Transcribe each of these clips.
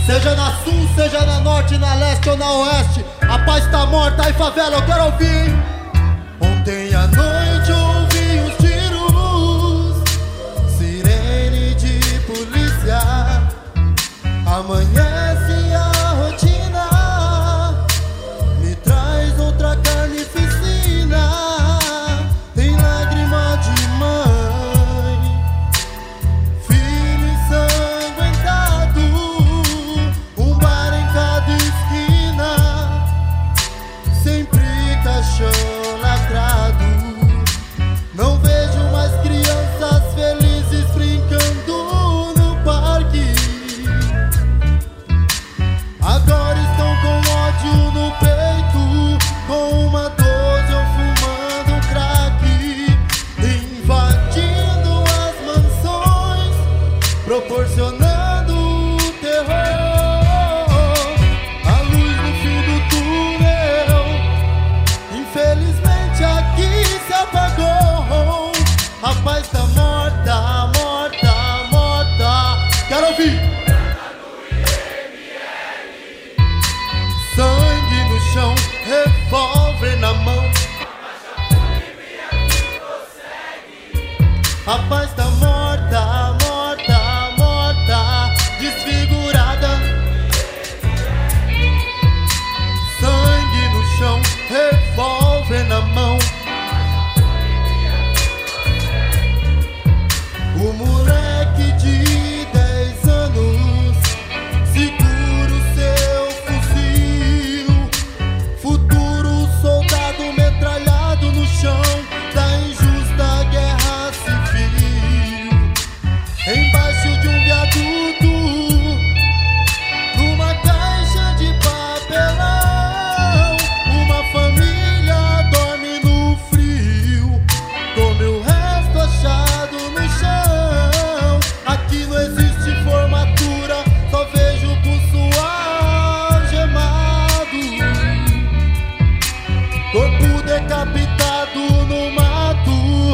Seja na sul, seja na norte, na leste ou na oeste, a paz tá morta e favela eu quero ouvir. Ontem à noite ouvi os tiros, sirene de polícia. Amanhece a rotina, me traz outra carnificina. Tem lágrima de mãe, filho ensanguentado, um bar em cada esquina, sempre caixão lacrado. Não vejo mais crianças felizes brincando no parque. Agora estão com ódio no peito, com uma 12 ou fumando crack, invadindo as mansões, proporcionando terror. A luz no fim do túnel, infelizmente aqui se apagou. A paz tá morta, morta, morta. Quero ouvir! Sangue no chão, revólver na mão. A paz tá morta, morta, morta, desfigurada. Sangue no chão, revólver na mão. O moleque de 10 anos segura o seu fuzil. Futuro soldado metralhado no chão da injusta guerra civil. Embaixo de um viaduto, numa caixa de papelão, uma família dorme no frio, com meu resto achado no chão. Aqui não existe formatura, só vejo pulso algemado, corpo decapitado no mato.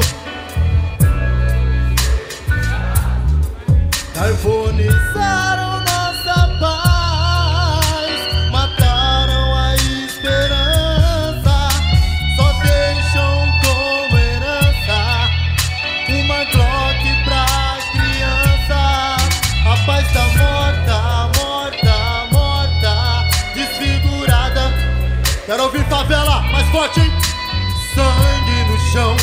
Carbonizaram nossa paz, mataram a esperança, só deixam como herança uma Glock pra criança. A paz tá morta, morta, morta, desfigurada. Quero ouvir favela, mais forte, hein? Sangue no chão,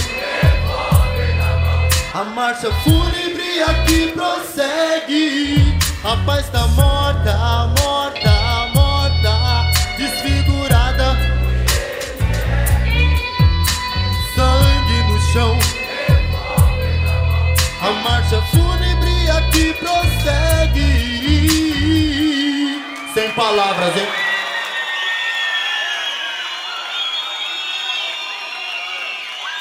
a marcha fúnebre aqui prossegue. A paz tá morta, morta, morta, desfigurada. Sangue no chão, a marcha fúnebre aqui prossegue. Sem palavras, hein?